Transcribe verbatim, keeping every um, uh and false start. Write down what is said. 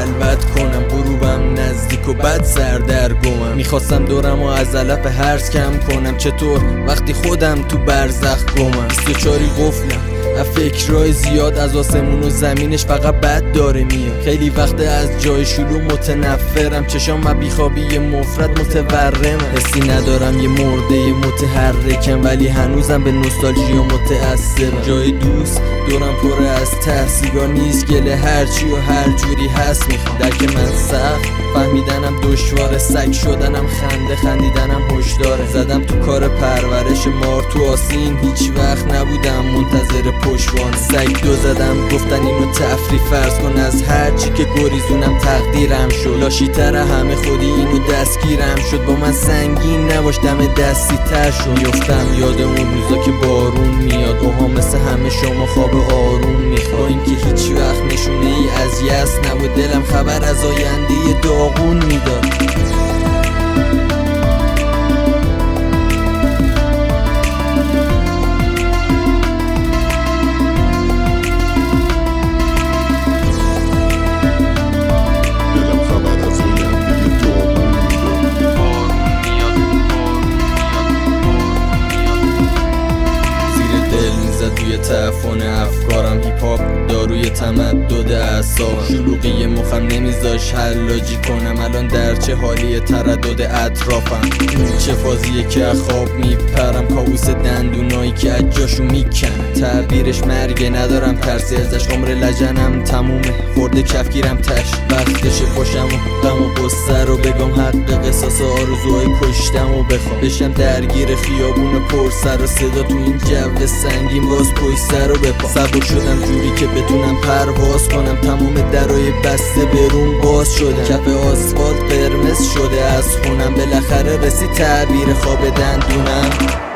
خلوت کنم، غروبم نزدیک و بد سردرگمم. میخواستم دورم و از علف هرز کم کنم، چطور وقتی خودم تو برزخ گمم. بیست و چاری قفلم از فکرهای زیاد، از آسمون و زمینش فقط بد داره میاد. خیلی وقت از جای شلوغ متنفرم، چشام و بیخوابی مفرد متورمم. حسی ندارم یه مرده متحرکم، ولی هنوزم به نوستالژی و متأثرم. جای دوست دورم پر از ته، سیگار نیست گله هرچی و هر جوری هست میخوام. درک من سخت، فهمیدنم دشواره، سگ شدنم خنده، خندیدنم هشداره. زدم تو کار پرورش مار تو آسین، هیچ وقت نبودم منتظر پشوان. سگ دو زدم گفتن اینو تفریح فرض کن، از هرچی که گریزونم تقدیرم شد. لاشیتر همه خودی اینو دستگیرم شد، با من سنگین نباش دم دستی تر شد. میفتم یاد اون روزا که بارون میاد، اوها مثل همه شما خواب آروم میخواد. با اینکه هیچ وقت نشونه ای از یأس نبود، دلم خبر از آینده داغون میداد. توی تعفن افکارم هیپ هاپ داروی تمدد اعصابم. شلوغی مخم نمیذاش حلاجی کنم، الان در چه حالی تردد اطرافم. چه فازیه که از خواب میپرم، کابوس دندونایی که از جاشو میکنم. تعبیرش مرگه ندارم ترسی ازش، عمر لجنم تمومه خورده کفگیرم تش. وقتش پاشم و غم و قصه رو بگم، حق قصاص آرزوهای کشتم و بخوام. بشم درگیر خیابون پر سر و صدا، تو این جو سنگین باز پشت سر و بپا. سبک شدم جوری که بتونم پرواز کنم، تمام درای بسته برون باز شدم. کف آسفالت قرمز شده از خونم، بالاخره رسید تعبیر خواب دندونم.